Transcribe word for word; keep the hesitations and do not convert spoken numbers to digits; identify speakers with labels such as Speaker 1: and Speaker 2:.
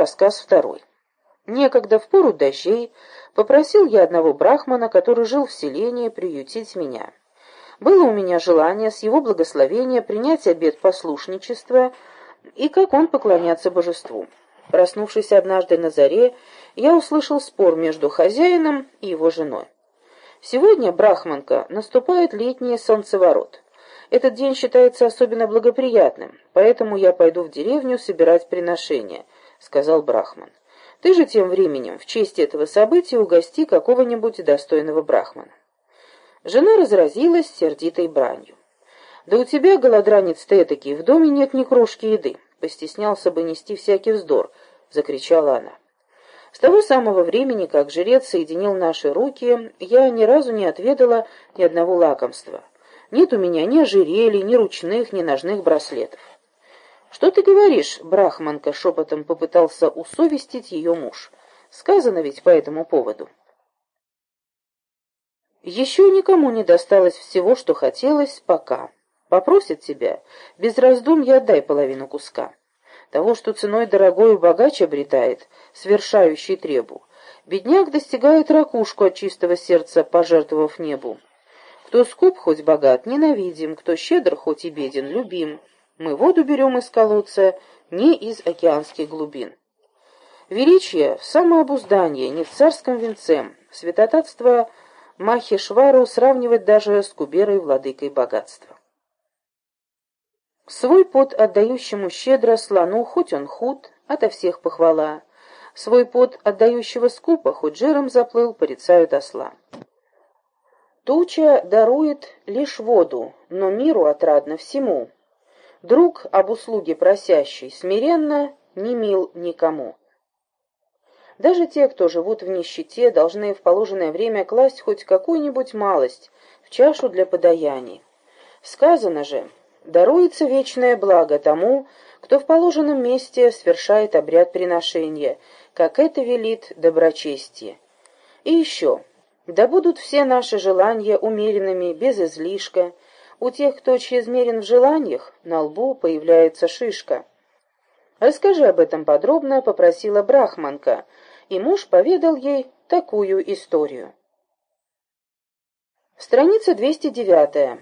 Speaker 1: рассказ второй. Некогда в пору дождей попросил я одного брахмана, который жил в селении, приютить меня. Было у меня желание с его благословения принять обет послушничества и, как он, поклоняться божеству. Проснувшись однажды на заре, я услышал спор между хозяином и его женой. Сегодня, брахманка, наступает летний солнцеворот. Этот день считается особенно благоприятным, поэтому я пойду в деревню собирать приношения, — сказал брахман. Ты же тем временем в честь этого события угости какого-нибудь достойного брахмана. Жена разразилась сердитой бранью. Да у тебя, голодранец ты этакий, в доме нет ни крошки еды. Постеснялся бы нести всякий вздор, — закричала она. С того самого времени, как жрец соединил наши руки, я ни разу не отведала ни одного лакомства. Нет у меня ни ожерелий, ни ручных, ни ножных браслетов. «Что ты говоришь, брахманка?» — шепотом попытался усовестить ее муж. «Сказано ведь по этому поводу». Еще никому не досталось всего, что хотелось, пока. Попросит тебя, без раздумья отдай половину куска. Того, что ценой дорогою богач обретает, свершающий требу. Бедняк достигает ракушку от чистого сердца, пожертвовав небу. Кто скуп, хоть богат, ненавидим, кто щедр, хоть и беден, любим. Мы воду берем из колодца, не из океанских глубин. Величие в самообуздании, не в царском венце. Святотатство Махешвару сравнивать даже с Куберой, владыкой богатства. Свой пот отдающему щедро слону, хоть он худ, ото всех похвала. Свой пот отдающего скупо, хоть жиром заплыл, порицают осла. Туча дарует лишь воду, но миру отрадно всему. Друг об услуге просящий смиренно не мил никому. Даже те, кто живут в нищете, должны в положенное время класть хоть какую-нибудь малость в чашу для подаяний. Сказано же, даруется вечное благо тому, кто в положенном месте совершает обряд приношения, как это велит доброчестие. И еще, да будут все наши желания умеренными, без излишка. У тех, кто чрезмерен в желаниях, на лбу появляется шишка. «Расскажи об этом подробно», — попросила брахманка, и муж поведал ей такую историю. Страница двести девятая.